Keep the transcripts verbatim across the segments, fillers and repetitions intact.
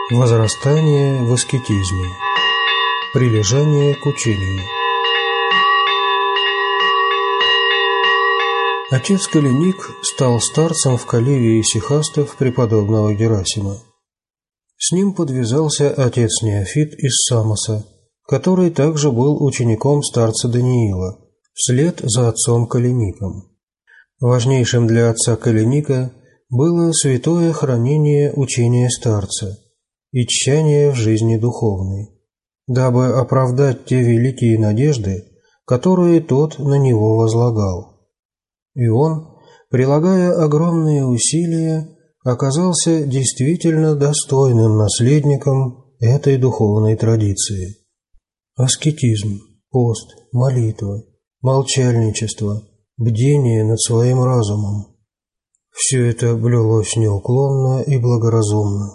Возрастание в аскетизме. Прилежание к учению. Отец Калиник стал старцем в коллегии исихастов преподобного Герасима. С ним подвязался отец Неофит из Самоса, который также был учеником старца Даниила, вслед за отцом Калиником. Важнейшим для отца Калиника было святое хранение учения старца и тщание в жизни духовной, дабы оправдать те великие надежды, которые тот на него возлагал. И он, прилагая огромные усилия, оказался действительно достойным наследником этой духовной традиции. Аскетизм, пост, молитва, молчальничество, бдение над своим разумом – все это блюлось неуклонно и благоразумно.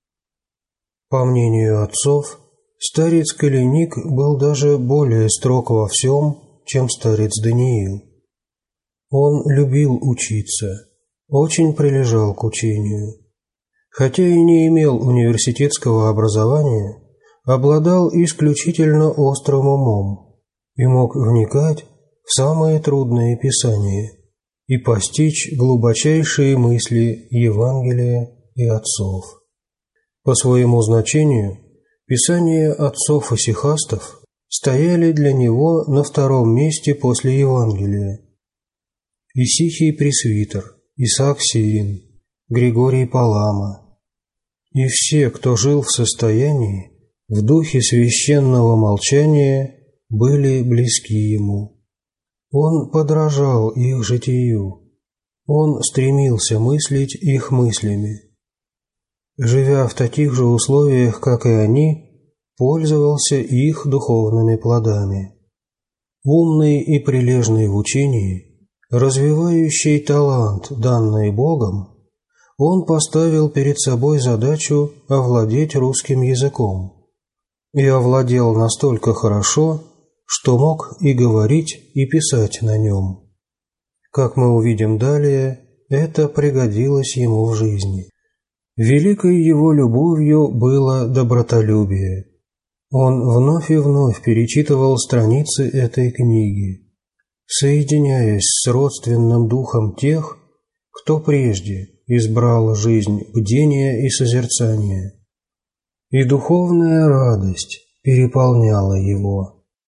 По мнению отцов, старец Калиник был даже более строг во всем, чем старец Даниил. Он любил учиться, очень прилежал к учению. Хотя и не имел университетского образования, обладал исключительно острым умом и мог вникать в самые трудные писания и постичь глубочайшие мысли Евангелия и отцов. По своему значению, писания отцов-исихастов стояли для него на втором месте после Евангелия. Исихий Пресвитер, Исаак Сирин, Григорий Палама и все, кто жил в состоянии, в духе священного молчания, были близки ему. Он подражал их житию, он стремился мыслить их мыслями. Живя в таких же условиях, как и они, пользовался их духовными плодами. Умный и прилежный в учении, развивающий талант, данный Богом, он поставил перед собой задачу овладеть русским языком и овладел настолько хорошо, что мог и говорить, и писать на нем. Как мы увидим далее, это пригодилось ему в жизни. Великой его любовью было добротолюбие. Он вновь и вновь перечитывал страницы этой книги, соединяясь с родственным духом тех, кто прежде избрал жизнь бдения и созерцания. И духовная радость переполняла его.